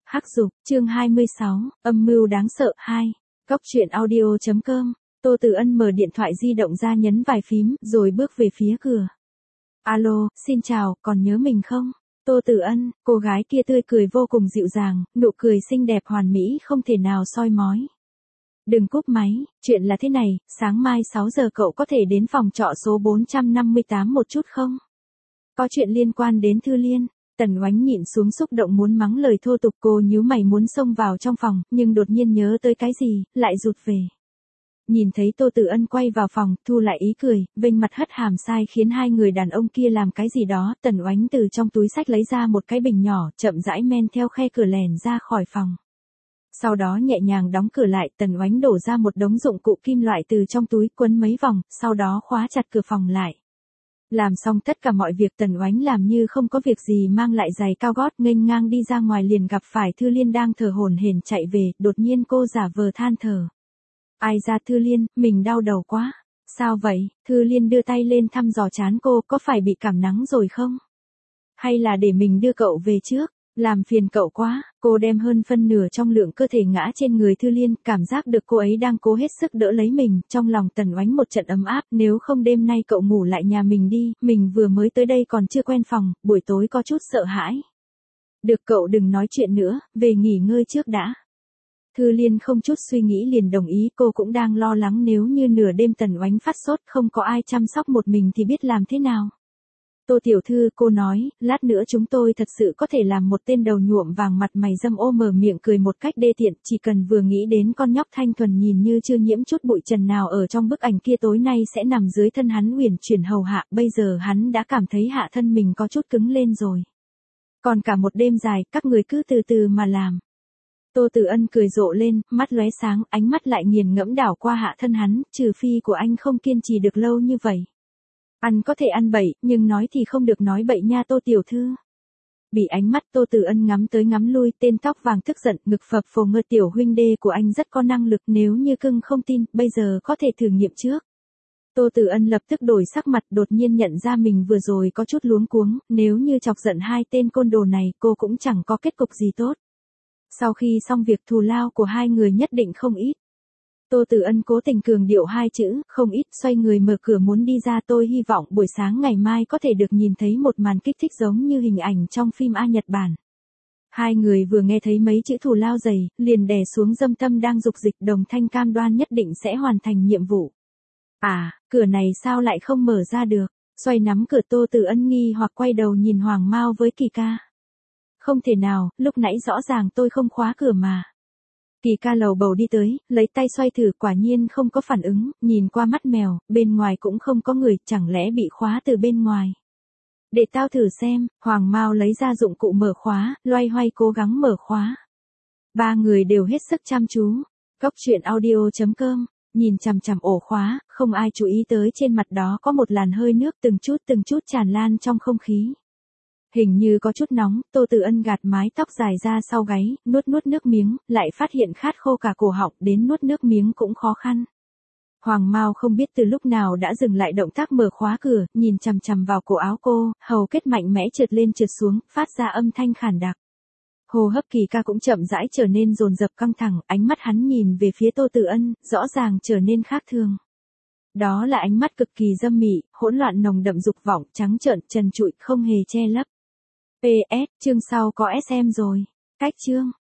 Hắc Dục, chương 26, âm mưu đáng sợ 2. Cốc truyện audio.com. Tô Tử Ân mở điện thoại di động ra nhấn vài phím, rồi bước về phía cửa. Alo, xin chào, còn nhớ mình không? Tô Tử Ân, cô gái kia tươi cười vô cùng dịu dàng, nụ cười xinh đẹp hoàn mỹ không thể nào soi mói. Đừng cúp máy, chuyện là thế này, sáng mai 6 giờ cậu có thể đến phòng trọ số 458 một chút không? Có chuyện liên quan đến Thư Liên. Tần Oánh nhịn xuống xúc động muốn mắng lời thô tục, cô nhíu mày muốn xông vào trong phòng, nhưng đột nhiên nhớ tới cái gì, lại rụt về. Nhìn thấy Tô Tử Ân quay vào phòng, thu lại ý cười, vênh mặt hất hàm sai khiến hai người đàn ông kia làm cái gì đó, Tần Oánh từ trong túi xách lấy ra một cái bình nhỏ, chậm rãi men theo khe cửa lèn ra khỏi phòng. Sau đó nhẹ nhàng đóng cửa lại, Tần Oánh đổ ra một đống dụng cụ kim loại từ trong túi, quấn mấy vòng, sau đó khóa chặt cửa phòng lại. Làm xong tất cả mọi việc, Tần Oánh làm như không có việc gì, mang lại giày cao gót nghênh ngang đi ra ngoài, liền gặp phải Thư Liên đang thở hổn hển chạy về, đột nhiên cô giả vờ than thở. Ai ra Thư Liên, mình đau đầu quá. Sao vậy? Thư Liên đưa tay lên thăm dò trán cô, có phải bị cảm nắng rồi không? Hay là để mình đưa cậu về trước? Làm phiền cậu quá. Cô đem hơn phân nửa trong lượng cơ thể ngã trên người Thư Liên, cảm giác được cô ấy đang cố hết sức đỡ lấy mình, trong lòng Tần Oánh một trận ấm áp, nếu không đêm nay cậu ngủ lại nhà mình đi, mình vừa mới tới đây còn chưa quen phòng, buổi tối có chút sợ hãi. Được, cậu đừng nói chuyện nữa, về nghỉ ngơi trước đã. Thư Liên không chút suy nghĩ liền đồng ý, cô cũng đang lo lắng nếu như nửa đêm Tần Oánh phát sốt không có ai chăm sóc một mình thì biết làm thế nào. Tô tiểu thư, cô nói, lát nữa chúng tôi thật sự có thể làm một tên đầu nhuộm vàng mặt mày dâm ô, mở miệng cười một cách đê tiện, chỉ cần vừa nghĩ đến con nhóc thanh thuần nhìn như chưa nhiễm chút bụi trần nào ở trong bức ảnh kia tối nay sẽ nằm dưới thân hắn uyển chuyển hầu hạ, bây giờ hắn đã cảm thấy hạ thân mình có chút cứng lên rồi. Còn cả một đêm dài, các người cứ từ từ mà làm. Tô Tử Ân cười rộ lên, mắt lóe sáng, ánh mắt lại nghiền ngẫm đảo qua hạ thân hắn, trừ phi của anh không kiên trì được lâu như vậy. Ăn có thể ăn bậy, nhưng nói thì không được nói bậy nha Tô tiểu thư. Bị ánh mắt Tô Tử Ân ngắm tới ngắm lui, tên tóc vàng tức giận, ngực phập phồng ngơ, tiểu huynh đê của anh rất có năng lực, nếu như cưng không tin, bây giờ có thể thử nghiệm trước. Tô Tử Ân lập tức đổi sắc mặt, đột nhiên nhận ra mình vừa rồi có chút luống cuống, nếu như chọc giận hai tên côn đồ này, cô cũng chẳng có kết cục gì tốt. Sau khi xong việc, thù lao của hai người nhất định không ít. Tô Tử Ân cố tình cường điệu hai chữ, không ít, xoay người mở cửa muốn đi ra. Tôi hy vọng buổi sáng ngày mai có thể được nhìn thấy một màn kích thích giống như hình ảnh trong phim A Nhật Bản. Hai người vừa nghe thấy mấy chữ thù lao dày, liền đè xuống dâm tâm đang dục dịch, đồng thanh cam đoan nhất định sẽ hoàn thành nhiệm vụ. À, cửa này sao lại không mở ra được? Xoay nắm cửa, Tô Tử Ân nghi hoặc quay đầu nhìn Hoàng Mao với Kỳ Ca. Không thể nào, lúc nãy rõ ràng tôi không khóa cửa mà. Kỳ Ca lầu bầu đi tới, lấy tay xoay thử, quả nhiên không có phản ứng, nhìn qua mắt mèo, bên ngoài cũng không có người, chẳng lẽ bị khóa từ bên ngoài. Để tao thử xem. Hoàng Mao lấy ra dụng cụ mở khóa, loay hoay cố gắng mở khóa. Ba người đều hết sức chăm chú. Cốc truyện audio.com. Nhìn chằm chằm ổ khóa, không ai chú ý tới trên mặt đó có một làn hơi nước từng chút tràn lan trong không khí. Hình như có chút nóng, Tô Tử Ân gạt mái tóc dài ra sau gáy, nuốt nước miếng, lại phát hiện khát khô cả cổ họng, đến nuốt nước miếng cũng khó khăn. Hoàng Mao không biết từ lúc nào đã dừng lại động tác mở khóa cửa, nhìn chằm chằm vào cổ áo cô, hầu kết mạnh mẽ trượt lên trượt xuống, phát ra âm thanh khản đặc. Hô hấp Kỳ Ca cũng chậm rãi trở nên dồn dập căng thẳng, ánh mắt hắn nhìn về phía Tô Tử Ân, rõ ràng trở nên khác thường. Đó là ánh mắt cực kỳ dâm mị, hỗn loạn nồng đậm dục vọng, trắng trợn, trần trụi, không hề che lấp. PS, chương sau có SM rồi. Cách chương.